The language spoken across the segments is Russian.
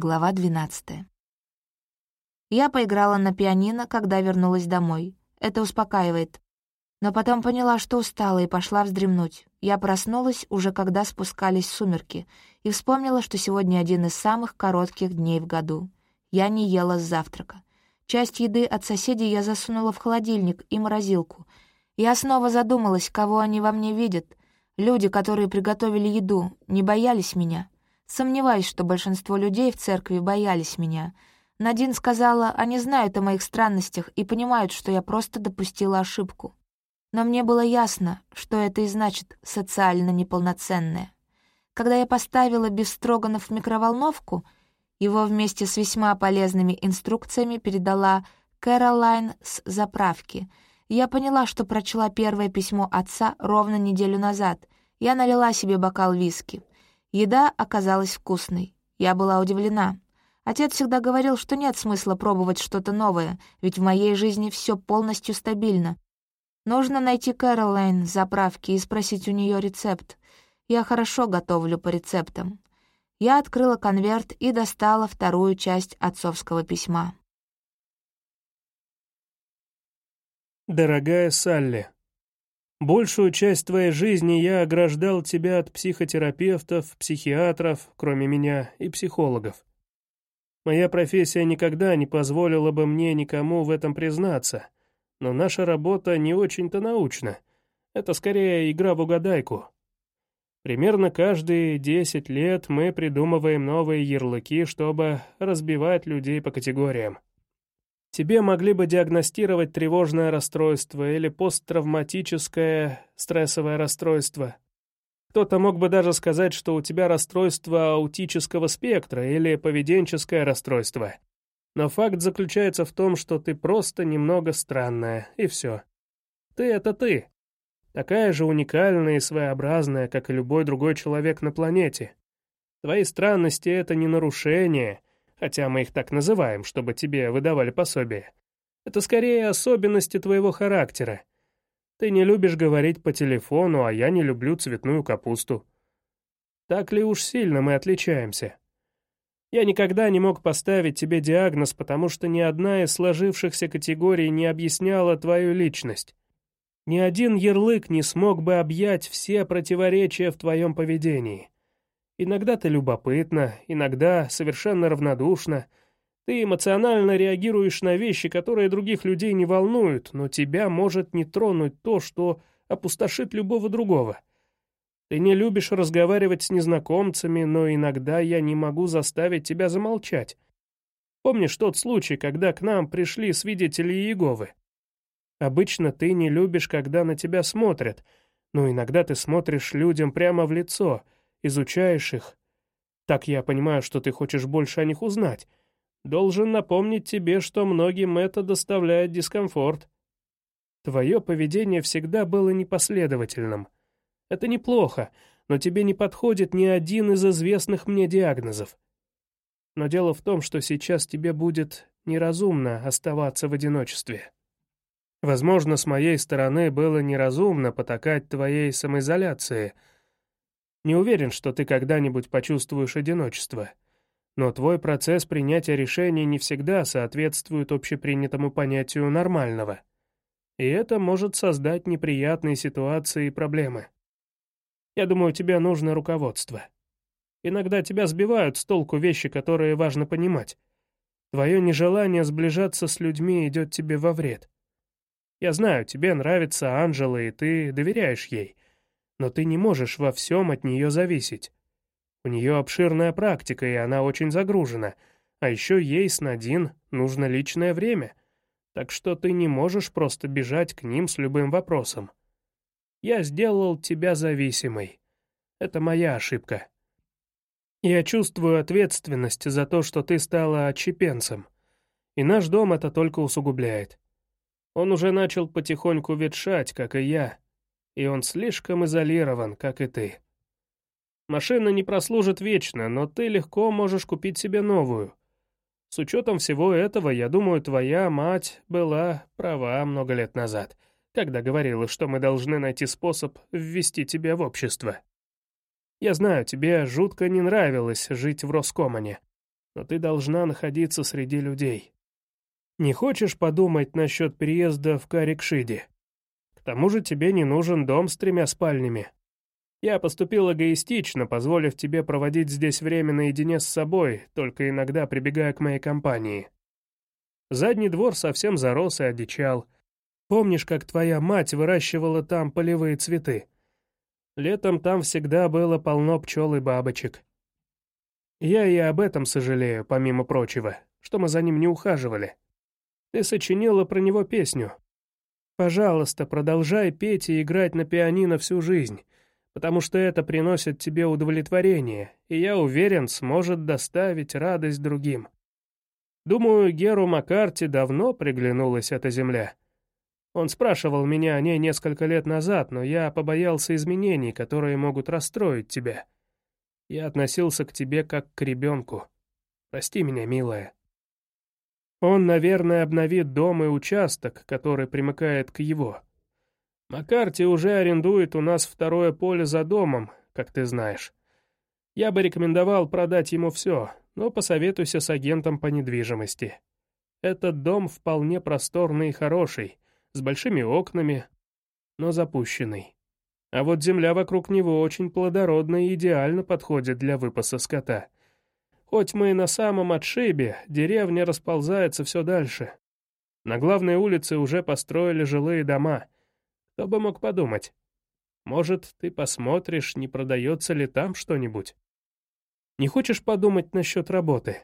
Глава 12. Я поиграла на пианино, когда вернулась домой. Это успокаивает. Но потом поняла, что устала, и пошла вздремнуть. Я проснулась уже когда спускались сумерки, и вспомнила, что сегодня один из самых коротких дней в году. Я не ела с завтрака. Часть еды от соседей я засунула в холодильник и морозилку. Я снова задумалась, кого они во мне видят. Люди, которые приготовили еду, не боялись меня. Сомневаюсь, что большинство людей в церкви боялись меня. Надин сказала, они знают о моих странностях и понимают, что я просто допустила ошибку. Но мне было ясно, что это и значит социально неполноценное. Когда я поставила бефстроганов в микроволновку, его вместе с весьма полезными инструкциями передала Кэролайн с заправки. Я поняла, что прочла первое письмо отца ровно неделю назад. Я налила себе бокал виски. Еда оказалась вкусной. Я была удивлена. Отец всегда говорил, что нет смысла пробовать что-то новое, ведь в моей жизни все полностью стабильно. Нужно найти Кэролайн с заправки и спросить у нее рецепт. Я хорошо готовлю по рецептам. Я открыла конверт и достала вторую часть отцовского письма. Дорогая Салли, большую часть твоей жизни я ограждал тебя от психотерапевтов, психиатров, кроме меня, и психологов. Моя профессия никогда не позволила бы мне никому в этом признаться, но наша работа не очень-то научна. Это скорее игра в угадайку. Примерно каждые 10 лет мы придумываем новые ярлыки, чтобы разбивать людей по категориям. Тебе могли бы диагностировать тревожное расстройство или посттравматическое стрессовое расстройство. Кто-то мог бы даже сказать, что у тебя расстройство аутического спектра или поведенческое расстройство. Но факт заключается в том, что ты просто немного странная, и все. Ты — это ты. Такая же уникальная и своеобразная, как и любой другой человек на планете. Твои странности — это не нарушение, хотя мы их так называем, чтобы тебе выдавали пособие. Это скорее особенности твоего характера. Ты не любишь говорить по телефону, а я не люблю цветную капусту. Так ли уж сильно мы отличаемся? Я никогда не мог поставить тебе диагноз, потому что ни одна из сложившихся категорий не объясняла твою личность. Ни один ярлык не смог бы объять все противоречия в твоем поведении. Иногда ты любопытна, иногда совершенно равнодушна. Ты эмоционально реагируешь на вещи, которые других людей не волнуют, но тебя может не тронуть то, что опустошит любого другого. Ты не любишь разговаривать с незнакомцами, но иногда я не могу заставить тебя замолчать. Помнишь тот случай, когда к нам пришли свидетели Иеговы? Обычно ты не любишь, когда на тебя смотрят, но иногда ты смотришь людям прямо в лицо, изучаешь их. Так я понимаю, что ты хочешь больше о них узнать. Должен напомнить тебе, что многим это доставляет дискомфорт. Твое поведение всегда было непоследовательным. Это неплохо, но тебе не подходит ни один из известных мне диагнозов. Но дело в том, что сейчас тебе будет неразумно оставаться в одиночестве. Возможно, с моей стороны было неразумно потакать твоей самоизоляции. Не уверен, что ты когда-нибудь почувствуешь одиночество. Но твой процесс принятия решений не всегда соответствует общепринятому понятию нормального. И это может создать неприятные ситуации и проблемы. Я думаю, тебе нужно руководство. Иногда тебя сбивают с толку вещи, которые важно понимать. Твое нежелание сближаться с людьми идет тебе во вред. Я знаю, тебе нравится Анжела, и ты доверяешь ей, но ты не можешь во всем от нее зависеть. У нее обширная практика, и она очень загружена, а еще ей с Надин нужно личное время, так что ты не можешь просто бежать к ним с любым вопросом. Я сделал тебя зависимой. Это моя ошибка. Я чувствую ответственность за то, что ты стала отщепенцем, и наш дом это только усугубляет. Он уже начал потихоньку ветшать, как и я, и он слишком изолирован, как и ты. Машина не прослужит вечно, но ты легко можешь купить себе новую. С учетом всего этого, я думаю, твоя мать была права много лет назад, когда говорила, что мы должны найти способ ввести тебя в общество. Я знаю, тебе жутко не нравилось жить в Роскомане, но ты должна находиться среди людей. Не хочешь подумать насчет переезда в Карикшиди? К тому же тебе не нужен дом с 3 спальнями. Я поступил эгоистично, позволив тебе проводить здесь время наедине с собой, только иногда прибегая к моей компании. Задний двор совсем зарос и одичал. Помнишь, как твоя мать выращивала там полевые цветы? Летом там всегда было полно пчел и бабочек. Я и об этом сожалею, помимо прочего, что мы за ним не ухаживали. Ты сочинила про него песню. Пожалуйста, продолжай петь и играть на пианино всю жизнь, потому что это приносит тебе удовлетворение, и, я уверен, сможет доставить радость другим. Думаю, Геру Маккарти давно приглянулась эта земля. Он спрашивал меня о ней несколько лет назад, но я побоялся изменений, которые могут расстроить тебя. Я относился к тебе как к ребенку. Прости меня, милая. Он, наверное, обновит дом и участок, который примыкает к его. Маккарти уже арендует у нас 2-е поле за домом, как ты знаешь. Я бы рекомендовал продать ему все, но посоветуйся с агентом по недвижимости. Этот дом вполне просторный и хороший, с большими окнами, но запущенный. А вот земля вокруг него очень плодородная и идеально подходит для выпаса скота. Хоть мы и на самом отшибе, деревня расползается все дальше. На главной улице уже построили жилые дома. Кто бы мог подумать? Может, ты посмотришь, не продается ли там что-нибудь? Не хочешь подумать насчет работы?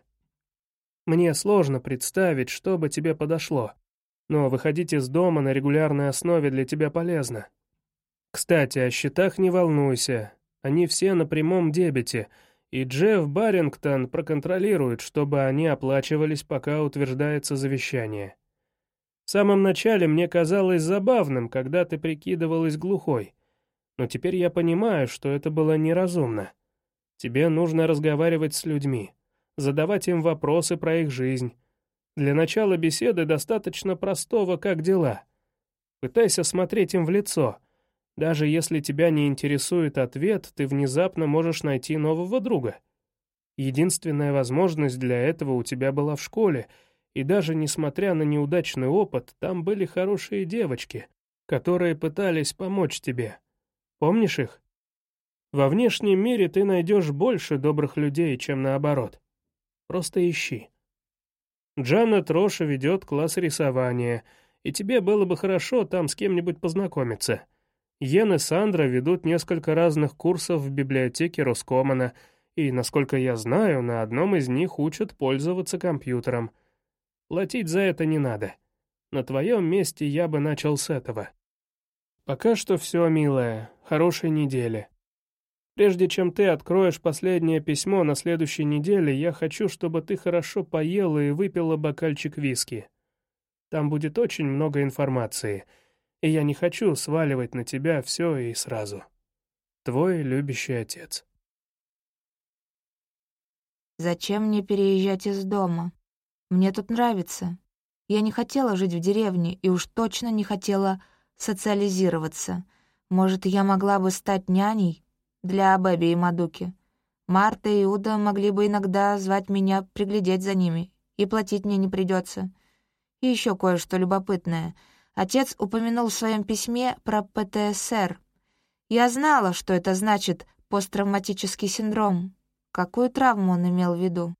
Мне сложно представить, что бы тебе подошло. Но выходить из дома на регулярной основе для тебя полезно. Кстати, о счетах не волнуйся. Они все на прямом дебете, и Джефф Баррингтон проконтролирует, чтобы они оплачивались, пока утверждается завещание. В самом начале мне казалось забавным, когда ты прикидывалась глухой, но теперь я понимаю, что это было неразумно. Тебе нужно разговаривать с людьми, задавать им вопросы про их жизнь. Для начала беседы достаточно простого «как дела?». Пытайся смотреть им в лицо. Даже если тебя не интересует ответ, ты внезапно можешь найти нового друга. Единственная возможность для этого у тебя была в школе, и даже несмотря на неудачный опыт, там были хорошие девочки, которые пытались помочь тебе. Помнишь их? Во внешнем мире ты найдешь больше добрых людей, чем наоборот. Просто ищи. Джанет Роша ведет класс рисования, и тебе было бы хорошо там с кем-нибудь познакомиться. Йен и Сандра ведут несколько разных курсов в библиотеке Роскомана, и, насколько я знаю, на одном из них учат пользоваться компьютером. Платить за это не надо. На твоем месте я бы начал с этого. Пока что все, милая, хорошей недели. Прежде чем ты откроешь последнее письмо на следующей неделе, я хочу, чтобы ты хорошо поела и выпила бокальчик виски. Там будет очень много информации, и я не хочу сваливать на тебя все и сразу. Твой любящий отец. Зачем мне переезжать из дома? Мне тут нравится. Я не хотела жить в деревне и уж точно не хотела социализироваться. Может, я могла бы стать няней для Бэби и Мадуки. Марта и Иуда могли бы иногда звать меня приглядеть за ними, и платить мне не придется. И еще кое-что любопытное. Отец упомянул в своем письме про ПТСР. Я знала, что это значит посттравматический синдром. Какую травму он имел в виду?